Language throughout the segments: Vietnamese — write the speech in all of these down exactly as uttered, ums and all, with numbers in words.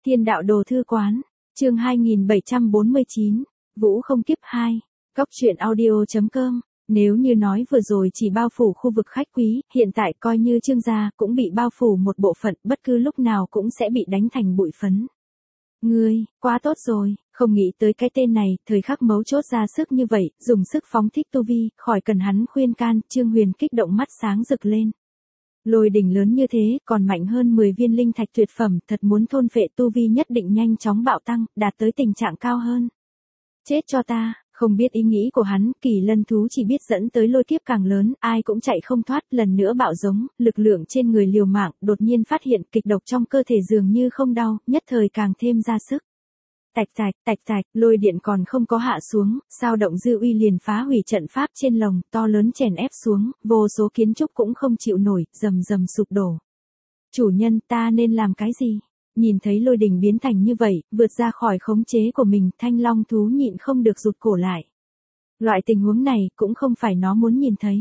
Thiên đạo đồ thư quán, chương hai nghìn bảy trăm bốn mươi chín, Vũ không kiếp hai, Góc truyện audio chấm com. Nếu như nói vừa rồi chỉ bao phủ khu vực khách quý, hiện tại coi như Trương gia cũng bị bao phủ một bộ phận, bất cứ lúc nào cũng sẽ bị đánh thành bụi phấn. Ngươi, quá tốt rồi, không nghĩ tới cái tên này, thời khắc mấu chốt ra sức như vậy, dùng sức phóng thích tu vi, khỏi cần hắn khuyên can, Trương Huyền kích động mắt sáng rực lên. Lôi đỉnh lớn như thế, còn mạnh hơn mười viên linh thạch tuyệt phẩm, thật muốn thôn phệ tu vi nhất định nhanh chóng bạo tăng, đạt tới tình trạng cao hơn. Chết cho ta, không biết ý nghĩ của hắn, Kỳ Lân thú chỉ biết dẫn tới lôi kiếp càng lớn, ai cũng chạy không thoát, lần nữa bạo giống, lực lượng trên người liều mạng, đột nhiên phát hiện kịch độc trong cơ thể dường như không đau, nhất thời càng thêm ra sức. Tạch tạch, tạch tạch, lôi điện còn không có hạ xuống, sao động dư uy liền phá hủy trận pháp trên lồng, to lớn chèn ép xuống, vô số kiến trúc cũng không chịu nổi, rầm rầm sụp đổ. Chủ nhân, ta nên làm cái gì? Nhìn thấy lôi đình biến thành như vậy, vượt ra khỏi khống chế của mình, Thanh Long thú nhịn không được rụt cổ lại. Loại tình huống này cũng không phải nó muốn nhìn thấy.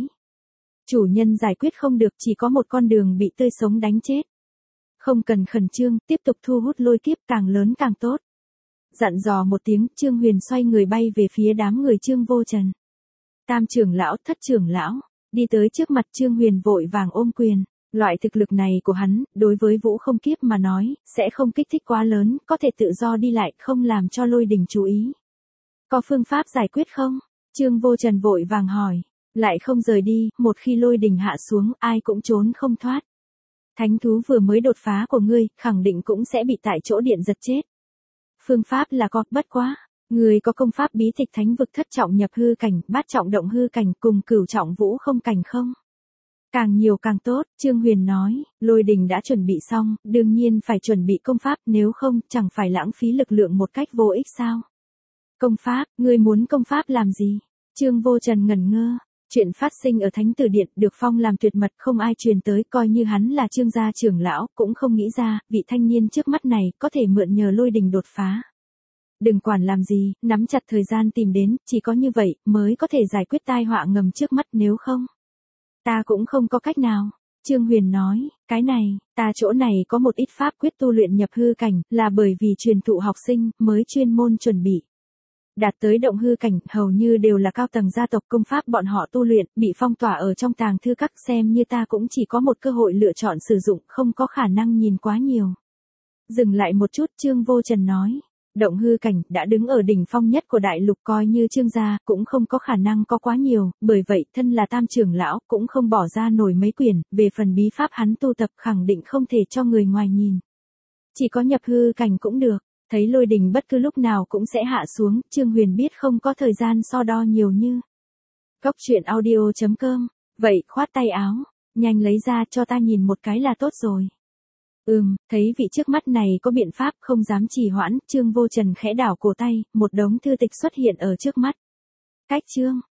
Chủ nhân giải quyết không được, chỉ có một con đường bị tươi sống đánh chết. Không cần khẩn trương, tiếp tục thu hút lôi kiếp, càng lớn càng tốt. Dặn dò một tiếng, Trương Huyền xoay người bay về phía đám người Trương Vô Trần. Tam trưởng lão, thất trưởng lão, đi tới trước mặt Trương Huyền vội vàng ôm quyền. Loại thực lực này của hắn, đối với Vũ không kiếp mà nói, sẽ không kích thích quá lớn, có thể tự do đi lại, không làm cho lôi đình chú ý. Có phương pháp giải quyết không? Trương Vô Trần vội vàng hỏi. Lại không rời đi, một khi lôi đình hạ xuống, ai cũng trốn không thoát. Thánh thú vừa mới đột phá của ngươi, khẳng định cũng sẽ bị tại chỗ điện giật chết. Phương pháp là có, bất quá. Người có công pháp bí tịch thánh vực thất trọng nhập hư cảnh, bát trọng động hư cảnh cùng cửu trọng vũ không cảnh không? Càng nhiều càng tốt, Trương Huyền nói, lôi đình đã chuẩn bị xong, đương nhiên phải chuẩn bị công pháp, nếu không, chẳng phải lãng phí lực lượng một cách vô ích sao? Công pháp, ngươi muốn công pháp làm gì? Trương Vô Trần ngẩn ngơ, chuyện phát sinh ở Thánh Tử Điện, được phong làm tuyệt mật, không ai truyền tới, coi như hắn là Trương gia trưởng lão, cũng không nghĩ ra, vị thanh niên trước mắt này, có thể mượn nhờ lôi đình đột phá. Đừng quản làm gì, nắm chặt thời gian tìm đến, chỉ có như vậy, mới có thể giải quyết tai họa ngầm trước mắt, nếu không. Ta cũng không có cách nào. Trương Huyền nói, cái này, ta chỗ này có một ít pháp quyết tu luyện nhập hư cảnh, là bởi vì truyền thụ học sinh, mới chuyên môn chuẩn bị. Đạt tới động hư cảnh, hầu như đều là cao tầng gia tộc, công pháp bọn họ tu luyện, bị phong tỏa ở trong tàng thư các, xem như ta cũng chỉ có một cơ hội lựa chọn sử dụng, không có khả năng nhìn quá nhiều. Dừng lại một chút, Trương Vô Trần nói. Động hư cảnh, đã đứng ở đỉnh phong nhất của đại lục, coi như Trương gia, cũng không có khả năng có quá nhiều, bởi vậy, thân là tam trưởng lão, cũng không bỏ ra nổi mấy quyển, về phần bí pháp hắn tu tập khẳng định không thể cho người ngoài nhìn. Chỉ có nhập hư cảnh cũng được, thấy lôi đình bất cứ lúc nào cũng sẽ hạ xuống, Trương Huyền biết không có thời gian so đo nhiều như. Góc truyện audio chấm com, vậy, khoát tay áo, nhanh lấy ra cho ta nhìn một cái là tốt rồi. Ừm, thấy vị trước mắt này có biện pháp, không dám trì hoãn, Trương Vô Trần khẽ đảo cổ tay, một đống thư tịch xuất hiện ở trước mắt. Cách chương,